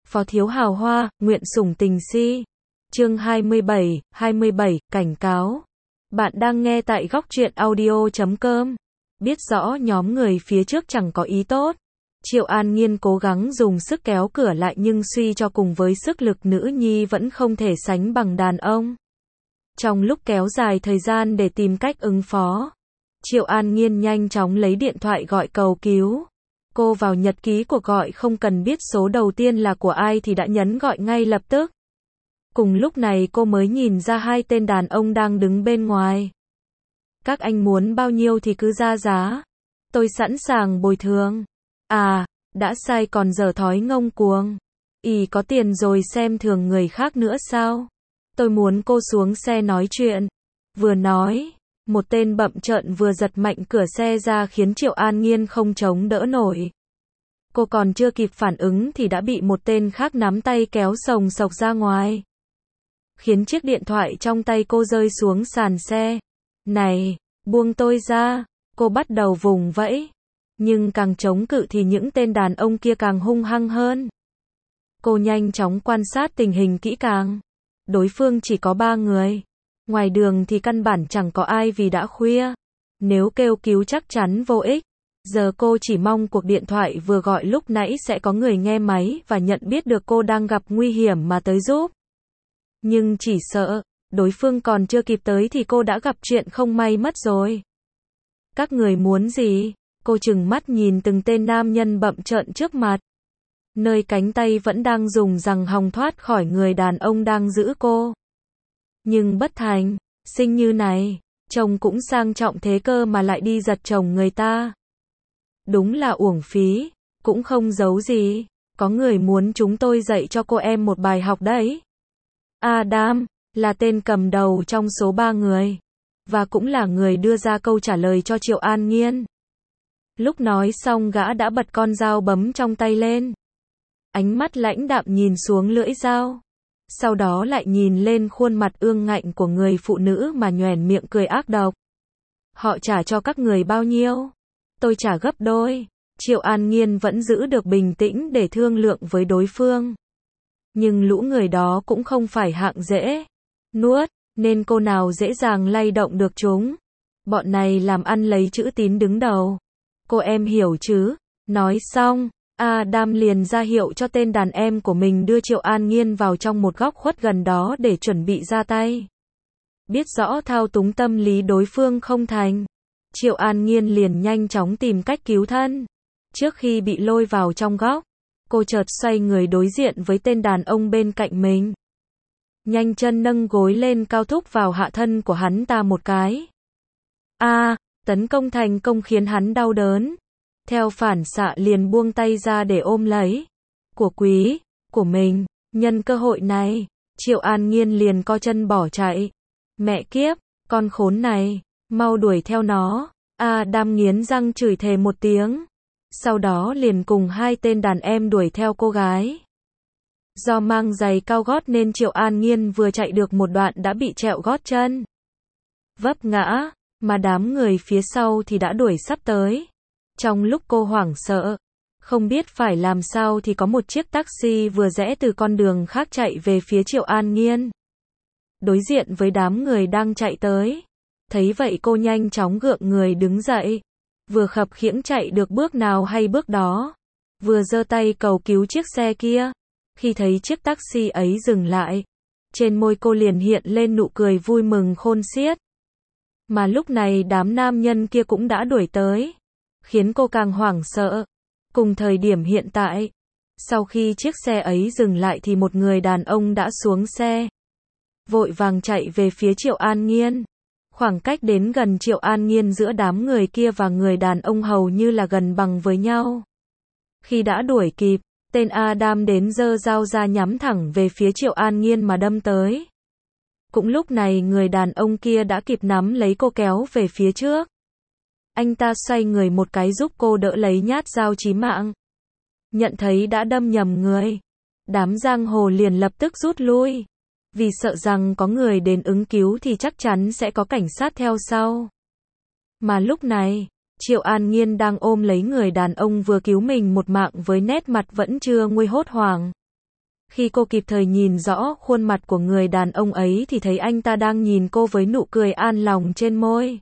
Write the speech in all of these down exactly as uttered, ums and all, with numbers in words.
Phó thiếu hào hoa, nguyện sủng tình si. Chương hai mươi bảy, hai mươi bảy, cảnh cáo. Bạn đang nghe tại góc truyện audio chấm com. Biết rõ nhóm người phía trước chẳng có ý tốt. Triệu An Nhiên cố gắng dùng sức kéo cửa lại nhưng suy cho cùng với sức lực nữ nhi vẫn không thể sánh bằng đàn ông. Trong lúc kéo dài thời gian để tìm cách ứng phó, Triệu An Nhiên nhanh chóng lấy điện thoại gọi cầu cứu. Cô vào nhật ký cuộc gọi không cần biết số đầu tiên là của ai thì đã nhấn gọi ngay lập tức. Cùng lúc này cô mới nhìn ra hai tên đàn ông đang đứng bên ngoài. Các anh muốn bao nhiêu thì cứ ra giá. Tôi sẵn sàng bồi thường. À, đã sai còn dở thói ngông cuồng. Ý có tiền rồi xem thường người khác nữa sao? Tôi muốn cô xuống xe nói chuyện. Vừa nói, một tên bậm trợn vừa giật mạnh cửa xe ra khiến Triệu An Nhiên không chống đỡ nổi. Cô còn chưa kịp phản ứng thì đã bị một tên khác nắm tay kéo sồng sộc ra ngoài, khiến chiếc điện thoại trong tay cô rơi xuống sàn xe. Này, buông tôi ra, cô bắt đầu vùng vẫy. Nhưng càng chống cự thì những tên đàn ông kia càng hung hăng hơn. Cô nhanh chóng quan sát tình hình kỹ càng. Đối phương chỉ có ba người. Ngoài đường thì căn bản chẳng có ai vì đã khuya. Nếu kêu cứu chắc chắn vô ích. Giờ cô chỉ mong cuộc điện thoại vừa gọi lúc nãy sẽ có người nghe máy và nhận biết được cô đang gặp nguy hiểm mà tới giúp. Nhưng chỉ sợ, đối phương còn chưa kịp tới thì cô đã gặp chuyện không may mất rồi. Các người muốn gì? Cô trừng mắt nhìn từng tên nam nhân bậm trợn trước mặt. Nơi cánh tay vẫn đang dùng giằng hòng thoát khỏi người đàn ông đang giữ cô. Nhưng bất thành, xinh như này, chồng cũng sang trọng thế cơ mà lại đi giật chồng người ta. Đúng là uổng phí, cũng không giấu gì, có người muốn chúng tôi dạy cho cô em một bài học đấy. Adam, là tên cầm đầu trong số ba người, và cũng là người đưa ra câu trả lời cho Triệu An Nhiên. Lúc nói xong gã đã bật con dao bấm trong tay lên. Ánh mắt lãnh đạm nhìn xuống lưỡi dao. Sau đó lại nhìn lên khuôn mặt ương ngạnh của người phụ nữ mà nhoẻn miệng cười ác độc. Họ trả cho các người bao nhiêu? Tôi trả gấp đôi. Triệu An Nhiên vẫn giữ được bình tĩnh để thương lượng với đối phương. Nhưng lũ người đó cũng không phải hạng dễ nuốt, nên cô nào dễ dàng lay động được chúng. Bọn này làm ăn lấy chữ tín đứng đầu. Cô em hiểu chứ? Nói xong, Adam liền ra hiệu cho tên đàn em của mình đưa Triệu An Nhiên vào trong một góc khuất gần đó để chuẩn bị ra tay. Biết rõ thao túng tâm lý đối phương không thành, Triệu An Nhiên liền nhanh chóng tìm cách cứu thân. Trước khi bị lôi vào trong góc, cô chợt xoay người đối diện với tên đàn ông bên cạnh mình. Nhanh chân nâng gối lên cao thúc vào hạ thân của hắn ta một cái. A, à, tấn công thành công khiến hắn đau đớn. Theo phản xạ liền buông tay ra để ôm lấy của quý của mình. Nhân cơ hội này, Triệu An Nhiên liền co chân bỏ chạy. Mẹ kiếp, con khốn này, mau đuổi theo nó. Adam nghiến răng chửi thề một tiếng. Sau đó liền cùng hai tên đàn em đuổi theo cô gái. Do mang giày cao gót nên Triệu An Nhiên vừa chạy được một đoạn đã bị trẹo gót chân, vấp ngã, mà đám người phía sau thì đã đuổi sắp tới. Trong lúc cô hoảng sợ, không biết phải làm sao thì có một chiếc taxi vừa rẽ từ con đường khác chạy về phía Triệu An Nhiên. Đối diện với đám người đang chạy tới. Thấy vậy cô nhanh chóng gượng người đứng dậy. Vừa khập khiễng chạy được bước nào hay bước đó. Vừa giơ tay cầu cứu chiếc xe kia. Khi thấy chiếc taxi ấy dừng lại, trên môi cô liền hiện lên nụ cười vui mừng khôn xiết. Mà lúc này đám nam nhân kia cũng đã đuổi tới, khiến cô càng hoảng sợ. Cùng thời điểm hiện tại, sau khi chiếc xe ấy dừng lại thì một người đàn ông đã xuống xe, vội vàng chạy về phía Triệu An Nhiên. Khoảng cách đến gần Triệu An Nhiên giữa đám người kia và người đàn ông hầu như là gần bằng với nhau. Khi đã đuổi kịp, tên Adam đến giơ dao ra nhắm thẳng về phía Triệu An Nhiên mà đâm tới. Cũng lúc này người đàn ông kia đã kịp nắm lấy cô kéo về phía trước. Anh ta xoay người một cái giúp cô đỡ lấy nhát dao chí mạng. Nhận thấy đã đâm nhầm người, đám giang hồ liền lập tức rút lui. Vì sợ rằng có người đến ứng cứu thì chắc chắn sẽ có cảnh sát theo sau. Mà lúc này, Triệu An Nhiên đang ôm lấy người đàn ông vừa cứu mình một mạng với nét mặt vẫn chưa nguôi hốt hoảng. Khi cô kịp thời nhìn rõ khuôn mặt của người đàn ông ấy thì thấy anh ta đang nhìn cô với nụ cười an lòng trên môi.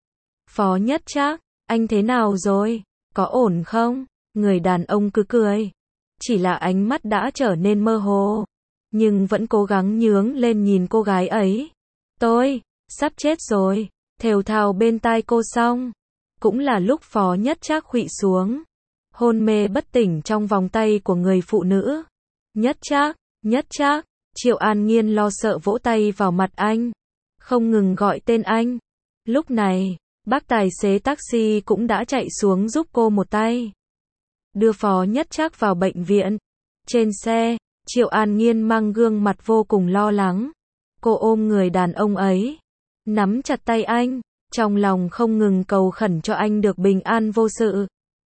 Phó Nhất Trác, anh thế nào rồi? Có ổn không? Người đàn ông cứ cười. Chỉ là ánh mắt đã trở nên mơ hồ. Nhưng vẫn cố gắng nhướng lên nhìn cô gái ấy. Tôi, sắp chết rồi. Thều thào bên tai cô xong. Cũng là lúc Phó Nhất Trác khuỵu xuống. Hôn mê bất tỉnh trong vòng tay của người phụ nữ. Nhất Trác, Nhất Trác, Triệu An Nghiên lo sợ vỗ tay vào mặt anh. Không ngừng gọi tên anh. Lúc này, bác tài xế taxi cũng đã chạy xuống giúp cô một tay. Đưa Phó Nhất Trác vào bệnh viện. Trên xe, Triệu An Nghiên mang gương mặt vô cùng lo lắng. Cô ôm người đàn ông ấy, nắm chặt tay anh, trong lòng không ngừng cầu khẩn cho anh được bình an vô sự.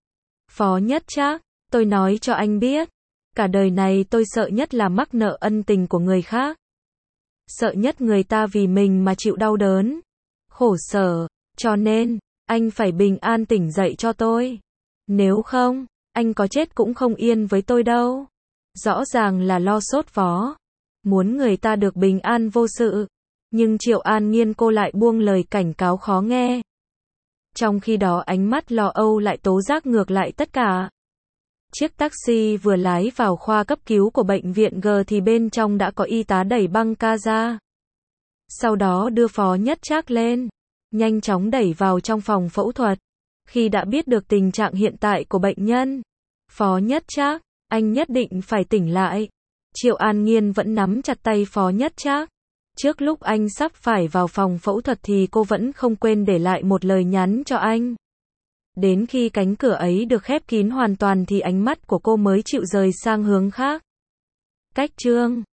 Phó Nhất Trác, tôi nói cho anh biết, cả đời này tôi sợ nhất là mắc nợ ân tình của người khác. Sợ nhất người ta vì mình mà chịu đau đớn, khổ sở, cho nên, anh phải bình an tỉnh dậy cho tôi. Nếu không, anh có chết cũng không yên với tôi đâu. Rõ ràng là lo sốt vó, muốn người ta được bình an vô sự, nhưng Triệu An Nghiên cô lại buông lời cảnh cáo khó nghe. Trong khi đó ánh mắt lo âu lại tố giác ngược lại tất cả. Chiếc taxi vừa lái vào khoa cấp cứu của bệnh viện G thì bên trong đã có y tá đẩy băng ca ra. Sau đó đưa Phó Nhất Trác lên, nhanh chóng đẩy vào trong phòng phẫu thuật. Khi đã biết được tình trạng hiện tại của bệnh nhân, Phó Nhất Trác, anh nhất định phải tỉnh lại. Triệu An Nghiên vẫn nắm chặt tay Phó Nhất Trác. Trước lúc anh sắp phải vào phòng phẫu thuật thì cô vẫn không quên để lại một lời nhắn cho anh. Đến khi cánh cửa ấy được khép kín hoàn toàn thì ánh mắt của cô mới chịu rời sang hướng khác. Cách chương